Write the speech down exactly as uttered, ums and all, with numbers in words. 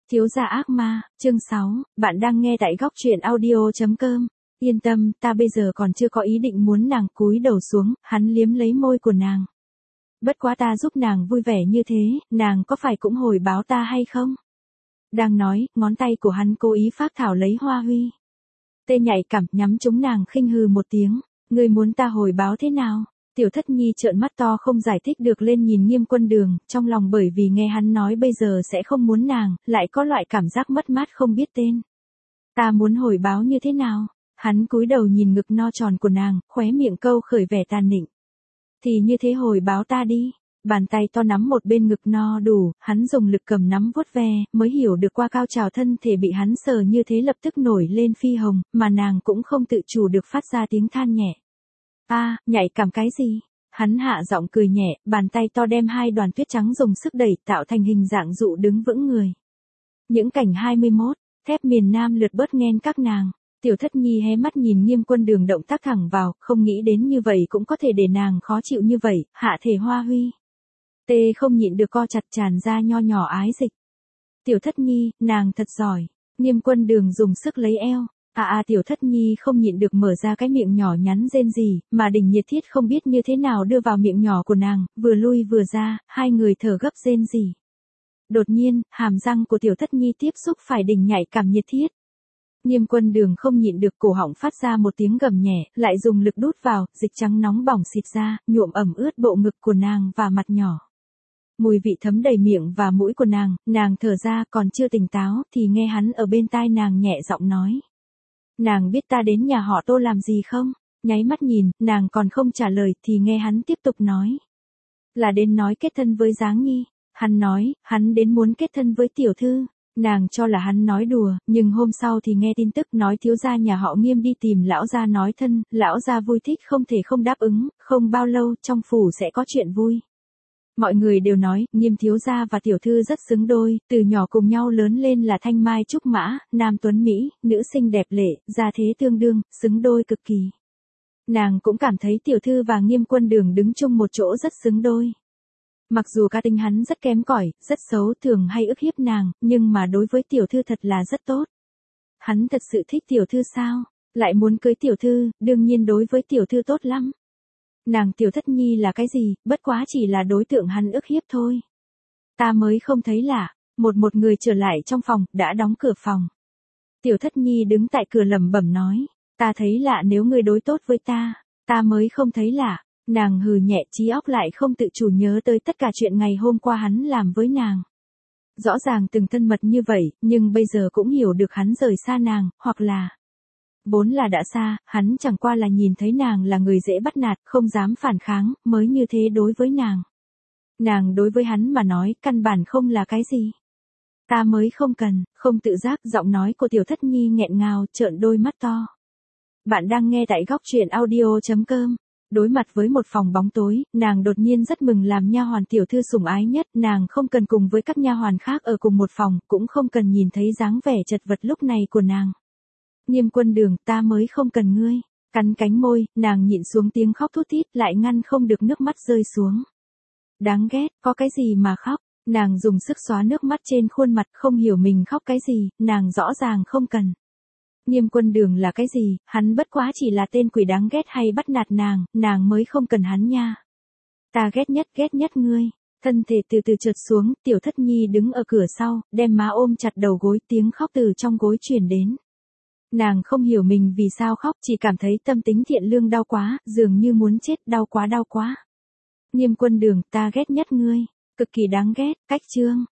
Thiếu gia ác ma, chương sáu, bạn đang nghe tại góc truyện audio.com. Yên tâm, ta bây giờ còn chưa có ý định muốn nàng cúi đầu xuống, hắn liếm lấy môi của nàng. Bất quá ta giúp nàng vui vẻ như thế, nàng có phải cũng hồi báo ta hay không? Đang nói, ngón tay của hắn cố ý phác thảo lấy Hoa Huy. Tê nhạy cảm nhắm trúng nàng khinh hừ một tiếng, ngươi muốn ta hồi báo thế nào? Tiểu Thất Nhi trợn mắt to không giải thích được lên nhìn Nghiêm Quân Đường, trong lòng bởi vì nghe hắn nói bây giờ sẽ không muốn nàng, lại có loại cảm giác mất mát không biết tên. Ta muốn hồi báo như thế nào? Hắn cúi đầu nhìn ngực no tròn của nàng, khóe miệng câu khởi vẻ tàn nịnh. Thì như thế hồi báo ta đi. Bàn tay to nắm một bên ngực no đủ, hắn dùng lực cầm nắm vuốt ve, mới hiểu được qua cao trào thân thể bị hắn sờ như thế lập tức nổi lên phi hồng, mà nàng cũng không tự chủ được phát ra tiếng than nhẹ. A, à, nhạy cảm cái gì? Hắn hạ giọng cười nhẹ, bàn tay to đem hai đoàn tuyết trắng dùng sức đẩy tạo thành hình dạng dụ đứng vững người. Những cảnh hai mươi mốt, thép miền Nam lượt bớt ghen các nàng. Tiểu Thất Nhi hé mắt nhìn Nghiêm Quân Đường động tác thẳng vào, không nghĩ đến như vậy cũng có thể để nàng khó chịu như vậy, hạ thể Hoa Huy. Tê không nhịn được co chặt tràn ra nho nhỏ ái dịch. Tiểu Thất Nhi, nàng thật giỏi. Nghiêm Quân Đường dùng sức lấy eo. À à Tiểu Thất Nhi không nhịn được mở ra cái miệng nhỏ nhắn rên rỉ, mà Đình Nhiệt Thiết không biết như thế nào đưa vào miệng nhỏ của nàng, vừa lui vừa ra, hai người thở gấp rên rỉ. Đột nhiên, hàm răng của Tiểu Thất Nhi tiếp xúc phải Đình nhạy cảm Nhiệt Thiết. Nghiêm Quân Đường không nhịn được cổ họng phát ra một tiếng gầm nhẹ, lại dùng lực đút vào, dịch trắng nóng bỏng xịt ra, nhuộm ẩm ướt bộ ngực của nàng và mặt nhỏ. Mùi vị thấm đầy miệng và mũi của nàng, nàng thở ra còn chưa tỉnh táo thì nghe hắn ở bên tai nàng nhẹ giọng nói. Nàng biết ta đến nhà họ Tô làm gì không? Nháy mắt nhìn, nàng còn không trả lời thì nghe hắn tiếp tục nói. Là đến nói kết thân với Giáng Nhi. Hắn nói, hắn đến muốn kết thân với tiểu thư. Nàng cho là hắn nói đùa, nhưng hôm sau thì nghe tin tức nói thiếu gia nhà họ Nghiêm đi tìm lão gia nói thân, lão gia vui thích không thể không đáp ứng, không bao lâu trong phủ sẽ có chuyện vui. Mọi người đều nói, Nghiêm thiếu gia và tiểu thư rất xứng đôi, từ nhỏ cùng nhau lớn lên là thanh mai trúc mã, nam tuấn Mỹ, nữ xinh đẹp lệ, gia thế tương đương, xứng đôi cực kỳ. Nàng cũng cảm thấy tiểu thư và Nghiêm Quân Đường đứng chung một chỗ rất xứng đôi. Mặc dù cá tính hắn rất kém cỏi, rất xấu, thường hay ức hiếp nàng, nhưng mà đối với tiểu thư thật là rất tốt. Hắn thật sự thích tiểu thư sao? Lại muốn cưới tiểu thư, đương nhiên đối với tiểu thư tốt lắm. Nàng Tiểu Thất Nhi là cái gì, bất quá chỉ là đối tượng hắn ức hiếp thôi. Ta mới không thấy lạ, một một người trở lại trong phòng, đã đóng cửa phòng. Tiểu Thất Nhi đứng tại cửa lẩm bẩm nói, ta thấy lạ nếu ngươi đối tốt với ta, ta mới không thấy lạ. Nàng hừ nhẹ trí óc lại không tự chủ nhớ tới tất cả chuyện ngày hôm qua hắn làm với nàng. Rõ ràng từng thân mật như vậy, nhưng bây giờ cũng hiểu được hắn rời xa nàng, hoặc là... Vốn là đã xa, hắn chẳng qua là nhìn thấy nàng là người dễ bắt nạt, không dám phản kháng, mới như thế đối với nàng. Nàng đối với hắn mà nói, căn bản không là cái gì. Ta mới không cần, không tự giác, giọng nói của Tiểu Thất Nhi nghẹn ngào, trợn đôi mắt to. Bạn đang nghe tại góc truyện audio.com. Đối mặt với một phòng bóng tối, nàng đột nhiên rất mừng làm nha hoàn tiểu thư sủng ái nhất, nàng không cần cùng với các nha hoàn khác ở cùng một phòng, cũng không cần nhìn thấy dáng vẻ chật vật lúc này của nàng. Nghiêm Quân Đường, ta mới không cần ngươi. Cắn cánh môi, nàng nhịn xuống tiếng khóc thút thít, lại ngăn không được nước mắt rơi xuống. Đáng ghét, có cái gì mà khóc? Nàng dùng sức xóa nước mắt trên khuôn mặt, không hiểu mình khóc cái gì, nàng rõ ràng không cần. Nghiêm Quân Đường là cái gì, hắn bất quá chỉ là tên quỷ đáng ghét hay bắt nạt nàng, nàng mới không cần hắn nha. Ta ghét nhất ghét nhất ngươi. Thân thể từ từ trượt xuống, Tiểu Thất Nhi đứng ở cửa sau, đem má ôm chặt đầu gối, tiếng khóc từ trong gối truyền đến. Nàng không hiểu mình vì sao khóc, chỉ cảm thấy tâm tính thiện lương đau quá, dường như muốn chết, đau quá đau quá. Nghiêm Quân Đường, ta ghét nhất ngươi, cực kỳ đáng ghét, cách chương.